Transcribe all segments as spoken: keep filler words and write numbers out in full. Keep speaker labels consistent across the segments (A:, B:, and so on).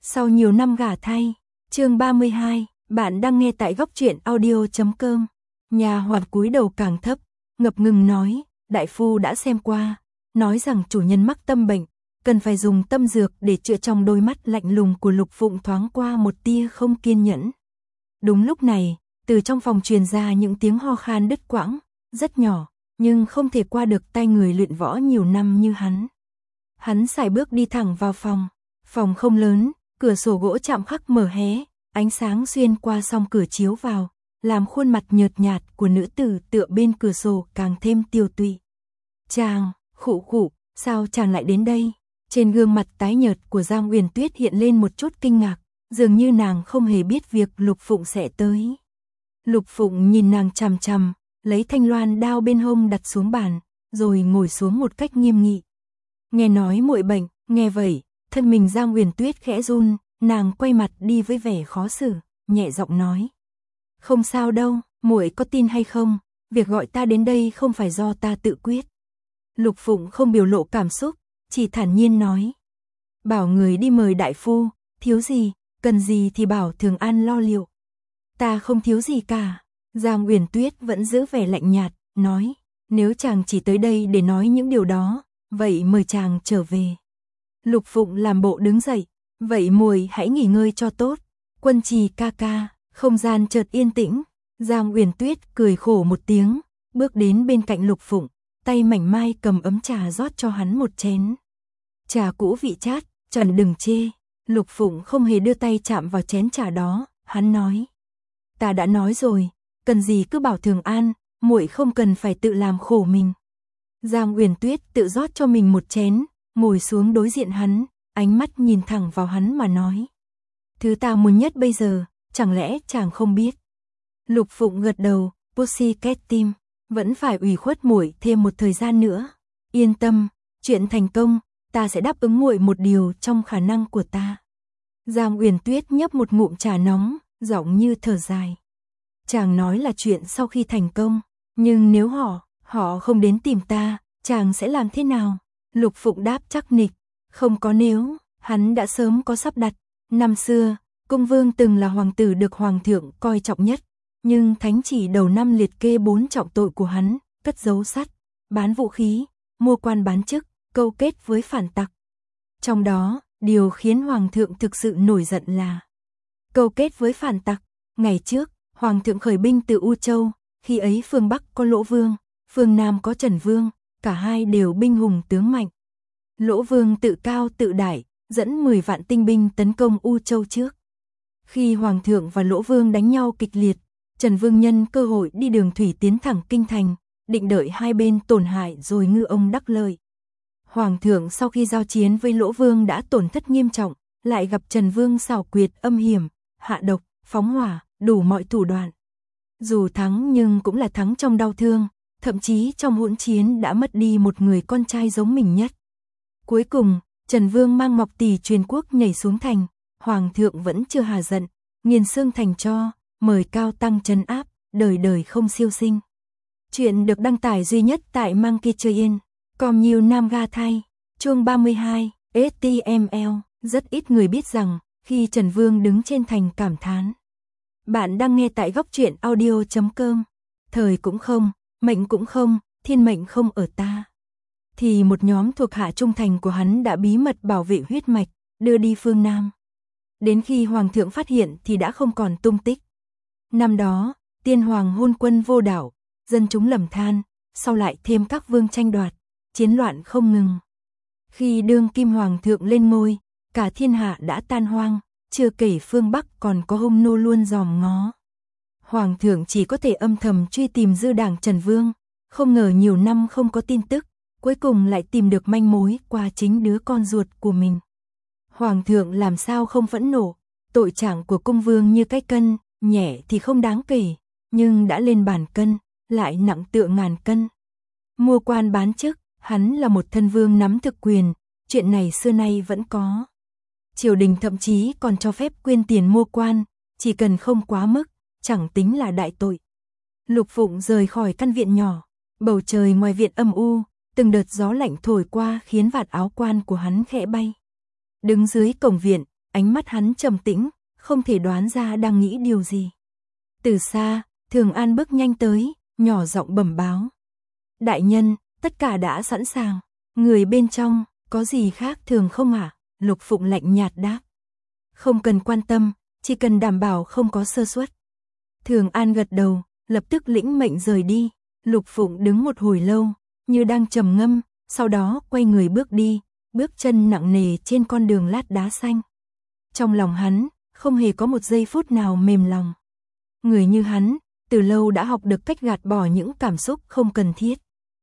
A: Sau nhiều năm gả thay, chương ba mươi hai, bạn đang nghe tại góc truyện audio chấm com. Nhà hoàn cúi đầu càng thấp, ngập ngừng nói, đại phu đã xem qua, nói rằng chủ nhân mắc tâm bệnh, cần phải dùng tâm dược để chữa. Trong đôi mắt lạnh lùng của Lục Phụng thoáng qua một tia không kiên nhẫn. Đúng lúc này, từ trong phòng truyền ra những tiếng ho khan đứt quãng, rất nhỏ, nhưng không thể qua được tai người luyện võ nhiều năm như hắn. Hắn sải bước đi thẳng vào phòng. Phòng không lớn, cửa sổ gỗ chạm khắc mở hé, ánh sáng xuyên qua song cửa chiếu vào, làm khuôn mặt nhợt nhạt của nữ tử tựa bên cửa sổ càng thêm tiêu tụy. Chàng, khụ khụ, sao chàng lại đến đây? Trên gương mặt tái nhợt của Giang Uyển Tuyết hiện lên một chút kinh ngạc, dường như nàng không hề biết việc Lục Phụng sẽ tới. Lục Phụng nhìn nàng chằm chằm, lấy thanh loan đao bên hông đặt xuống bàn, rồi ngồi xuống một cách nghiêm nghị. Nghe nói muội bệnh, nghe vậy, thân mình Giang Uyển Tuyết khẽ run, nàng quay mặt đi với vẻ khó xử, nhẹ giọng nói: "Không sao đâu, muội có tin hay không, việc gọi ta đến đây không phải do ta tự quyết." Lục Phụng không biểu lộ cảm xúc, chỉ thản nhiên nói: "Bảo người đi mời đại phu, thiếu gì, cần gì thì bảo Thường An lo liệu." "Ta không thiếu gì cả." Giang Uyển Tuyết vẫn giữ vẻ lạnh nhạt, nói: "Nếu chàng chỉ tới đây để nói những điều đó, vậy mời chàng trở về." Lục Phụng làm bộ đứng dậy, "Vậy muội hãy nghỉ ngơi cho tốt." "Quân Trì ca ca." Không gian chợt yên tĩnh, Giang Uyển Tuyết cười khổ một tiếng, bước đến bên cạnh Lục Phụng, tay mảnh mai cầm ấm trà rót cho hắn một chén. "Trà cũ vị chát, chàng đừng chê." Lục Phụng không hề đưa tay chạm vào chén trà đó, hắn nói: "Ta đã nói rồi, cần gì cứ bảo Thường An, muội không cần phải tự làm khổ mình." Giang Uyển Tuyết tự rót cho mình một chén, ngồi xuống đối diện hắn, ánh mắt nhìn thẳng vào hắn mà nói: "Thứ ta muốn nhất bây giờ, chẳng lẽ chàng không biết?" Lục Phụng gật đầu, "Pussycat Team, vẫn phải ủy khuất muội thêm một thời gian nữa. Yên tâm, chuyện thành công, ta sẽ đáp ứng muội một điều trong khả năng của ta." Giang Uyển Tuyết nhấp một ngụm trà nóng, giọng như thở dài. "Chàng nói là chuyện sau khi thành công, nhưng nếu họ, họ không đến tìm ta, chàng sẽ làm thế nào?" Lục Phụng đáp chắc nịch: "Không có nếu, hắn đã sớm có sắp đặt. Năm xưa, Cung Vương từng là hoàng tử được hoàng thượng coi trọng nhất, nhưng thánh chỉ đầu năm liệt kê bốn trọng tội của hắn: cất giấu sắt, bán vũ khí, mua quan bán chức, câu kết với phản tặc. Trong đó, điều khiến hoàng thượng thực sự nổi giận là câu kết với phản tặc. Ngày trước, hoàng thượng khởi binh từ U Châu, khi ấy phương Bắc có Lỗ Vương, phương Nam có Trần Vương, cả hai đều binh hùng tướng mạnh. Lỗ Vương tự cao tự đại, dẫn mười vạn tinh binh tấn công U Châu trước. Khi hoàng thượng và Lỗ Vương đánh nhau kịch liệt, Trần Vương nhân cơ hội đi đường thủy tiến thẳng kinh thành, định đợi hai bên tổn hại rồi ngư ông đắc lợi. Hoàng thượng sau khi giao chiến với Lỗ Vương đã tổn thất nghiêm trọng, lại gặp Trần Vương xảo quyệt âm hiểm, hạ độc, phóng hỏa, đủ mọi thủ đoạn. Dù thắng nhưng cũng là thắng trong đau thương, thậm chí trong hỗn chiến đã mất đi một người con trai giống mình nhất. Cuối cùng, Trần Vương mang Ngọc Tỷ truyền quốc nhảy xuống thành, hoàng thượng vẫn chưa hà giận, nghiền xương thành tro, mời cao tăng trấn áp, đời đời không siêu sinh." Chuyện được đăng tải duy nhất tại Monkey Chơi Yên. Com nhiều nam ga thay. Chương ba mươi hai, ét tê em lờ. Rất ít người biết rằng, khi Trần Vương đứng trên thành cảm thán: "Bạn đang nghe tại góc truyện audio chấm com. Thời cũng không, mệnh cũng không, thiên mệnh không ở ta." Thì một nhóm thuộc hạ trung thành của hắn đã bí mật bảo vệ huyết mạch, đưa đi phương Nam. Đến khi hoàng thượng phát hiện thì đã không còn tung tích. Năm đó, tiên hoàng hôn quân vô đạo, dân chúng lầm than, sau lại thêm các vương tranh đoạt, chiến loạn không ngừng. Khi đương kim hoàng thượng lên ngôi, cả thiên hạ đã tan hoang, chưa kể phương Bắc còn có hung nô luôn dòm ngó. Hoàng thượng chỉ có thể âm thầm truy tìm dư đảng Trần Vương, không ngờ nhiều năm không có tin tức, cuối cùng lại tìm được manh mối qua chính đứa con ruột của mình. Hoàng thượng làm sao không phẫn nộ, tội trạng của Cung Vương như cái cân, nhẹ thì không đáng kể, nhưng đã lên bàn cân, lại nặng tựa ngàn cân. Mua quan bán chức, hắn là một thân vương nắm thực quyền, chuyện này xưa nay vẫn có. Triều đình thậm chí còn cho phép quyên tiền mua quan, chỉ cần không quá mức, chẳng tính là đại tội. Lục Phụng rời khỏi căn viện nhỏ, bầu trời ngoài viện âm u, từng đợt gió lạnh thổi qua khiến vạt áo quan của hắn khẽ bay. Đứng dưới cổng viện, ánh mắt hắn trầm tĩnh, không thể đoán ra đang nghĩ điều gì. Từ xa, Thường An bước nhanh tới, nhỏ giọng bẩm báo. Đại nhân, tất cả đã sẵn sàng. Người bên trong, có gì khác thường không ạ? À? Lục Phụng lạnh nhạt đáp. Không cần quan tâm, chỉ cần đảm bảo không có sơ suất. Thường An gật đầu, lập tức lĩnh mệnh rời đi. Lục Phụng đứng một hồi lâu, như đang trầm ngâm, sau đó quay người bước đi, bước chân nặng nề trên con đường lát đá xanh. Trong lòng hắn, không hề có một giây phút nào mềm lòng. Người như hắn, từ lâu đã học được cách gạt bỏ những cảm xúc không cần thiết.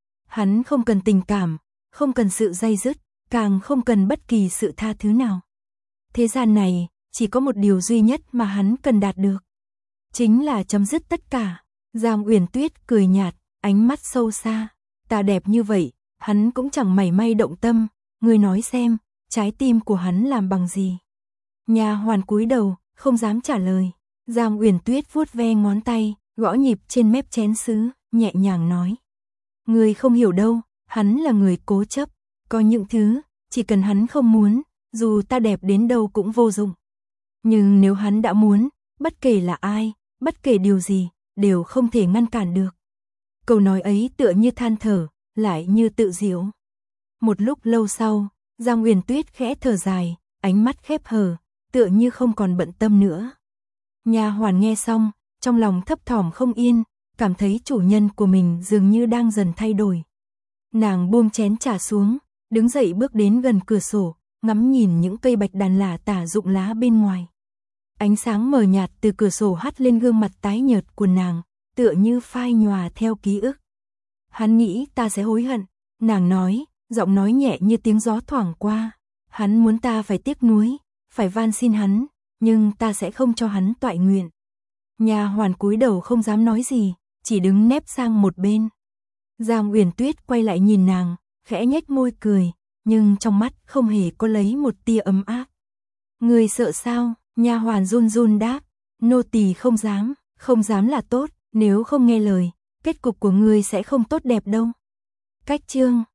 A: Hắn không cần tình cảm, không cần sự day dứt, càng không cần bất kỳ sự tha thứ nào. Thế gian này, chỉ có một điều duy nhất mà hắn cần đạt được. Chính là chấm dứt tất cả. Giang Uyển Tuyết cười nhạt, ánh mắt sâu xa. Ta đẹp như vậy, hắn cũng chẳng mảy may động tâm. Ngươi nói xem, trái tim của hắn làm bằng gì? Nha hoàn cúi đầu, không dám trả lời. Giang Uyển Tuyết vuốt ve ngón tay, gõ nhịp trên mép chén sứ, nhẹ nhàng nói. Ngươi không hiểu đâu, hắn là người cố chấp. Có những thứ, chỉ cần hắn không muốn, dù ta đẹp đến đâu cũng vô dụng. Nhưng nếu hắn đã muốn, bất kể là ai, bất kể điều gì, đều không thể ngăn cản được. Câu nói ấy tựa như than thở, lại như tự giễu. Một lúc lâu sau, Giang Uyển Tuyết khẽ thở dài, ánh mắt khép hờ, tựa như không còn bận tâm nữa. Nha hoàn nghe xong, trong lòng thấp thỏm không yên, cảm thấy chủ nhân của mình dường như đang dần thay đổi. Nàng buông chén trà xuống, đứng dậy bước đến gần cửa sổ, ngắm nhìn những cây bạch đàn lả tả rụng lá bên ngoài. Ánh sáng mờ nhạt từ cửa sổ hắt lên gương mặt tái nhợt của nàng, tựa như phai nhòa theo ký ức. Hắn nghĩ ta sẽ hối hận, nàng nói, giọng nói nhẹ như tiếng gió thoảng qua. Hắn muốn ta phải tiếc nuối, phải van xin hắn, nhưng ta sẽ không cho hắn toại nguyện. Nha hoàn cúi đầu không dám nói gì, chỉ đứng nép sang một bên. Giang Uyển Tuyết quay lại nhìn nàng, khẽ nhếch môi cười, nhưng trong mắt không hề có lấy một tia ấm áp. Ngươi sợ sao? Nha hoàn run run đáp, nô tỳ không dám, không dám là tốt, nếu không nghe lời, kết cục của ngươi sẽ không tốt đẹp đâu. Cách chương